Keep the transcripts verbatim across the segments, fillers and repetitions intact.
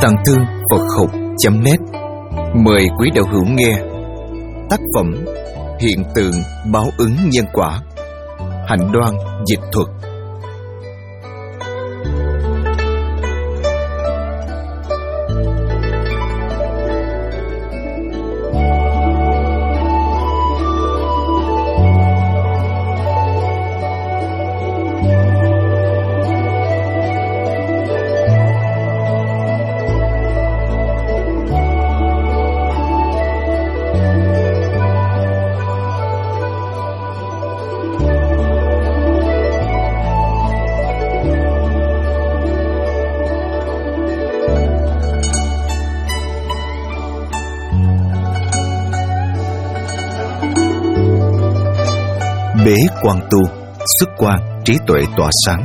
Tàng thư Phật học chấm net mời quý đạo hữu nghe tác phẩm Hiện tượng báo ứng nhân quả, Hạnh Đoan dịch thuật. Bế quan tu, xuất quan, trí tuệ tỏa sáng.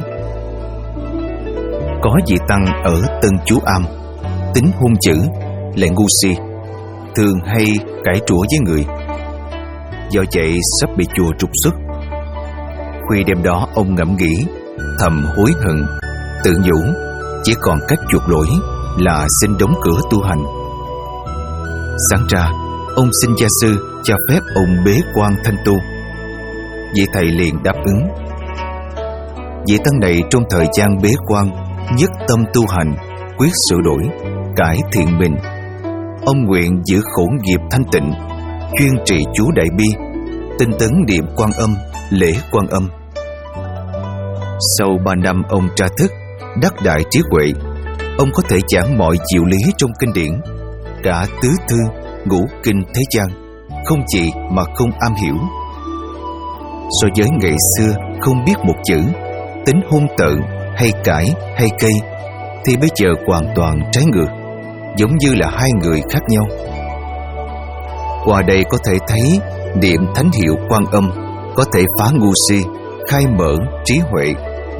Có vị tăng ở Tân Chú Am, tính hung dữ, lại ngu si, thường hay cãi trũa với người. Do vậy sắp bị chùa trục xuất. Khuya đêm đó ông ngẫm nghĩ, thầm hối hận, tự nhủ chỉ còn cách chuộc lỗi là xin đóng cửa tu hành. Sáng ra, ông xin gia sư cho phép ông bế quan thanh tu. Vị thầy liền đáp ứng. Vị tăng này trong thời gian bế quan nhất tâm tu hành, quyết sửa đổi, cải thiện mình. Ông nguyện giữ khẩu nghiệp thanh tịnh, chuyên trì chú đại bi, tinh tấn niệm Quan Âm, lễ Quan Âm. Sau ba năm ông tra thức, đắc đại trí huệ, ông có thể giảng mọi diệu lý trong kinh điển, cả tứ thư, ngũ kinh thế gian, không chỉ mà không am hiểu. So với ngày xưa không biết một chữ, tính hung tợn hay cãi hay cây, thì bây giờ hoàn toàn trái ngược, giống như là hai người khác nhau. Qua đây có thể thấy niệm thánh hiệu Quan Âm có thể phá ngu si, khai mở trí huệ.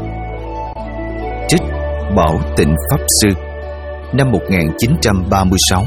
Trích Bảo Tịnh Pháp Sư, năm một nghìn chín trăm ba mươi sáu.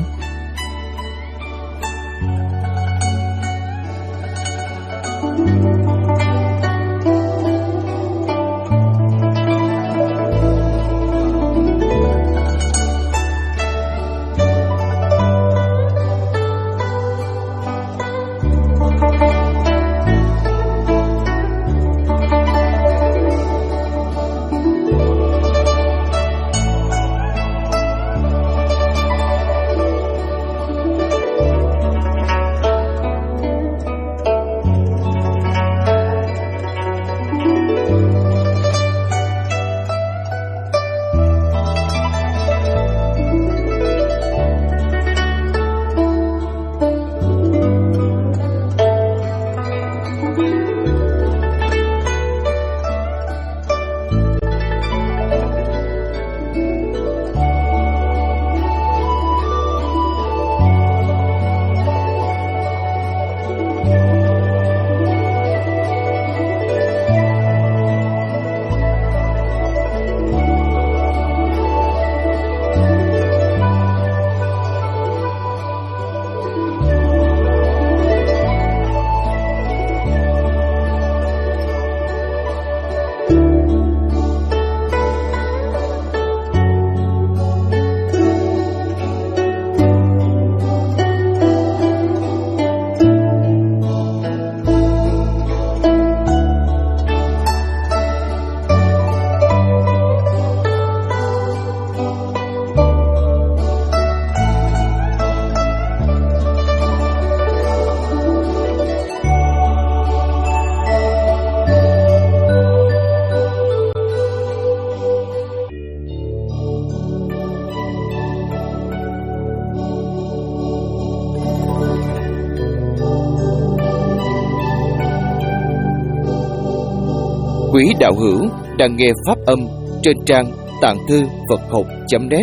Quý đạo hữu đang nghe pháp âm trên trang tàng thư Phật học chấm net.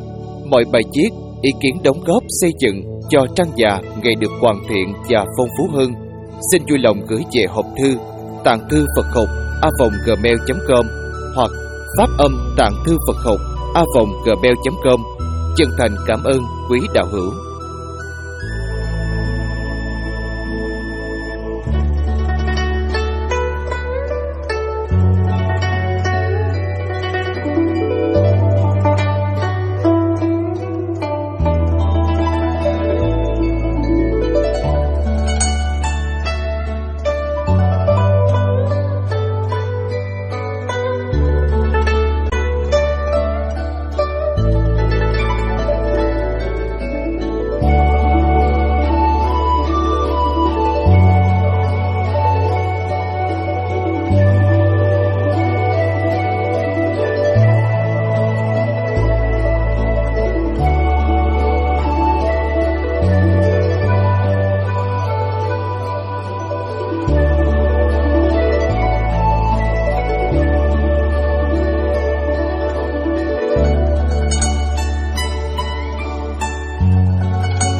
Mọi bài viết, ý kiến đóng góp xây dựng cho trang già ngày được hoàn thiện và phong phú hơn, xin vui lòng gửi về hộp thư tàng thư Phật học a vòng gmail chấm com hoặc pháp âm tàng thư Phật học a vòng gmail chấm com. Chân thành cảm ơn quý đạo hữu.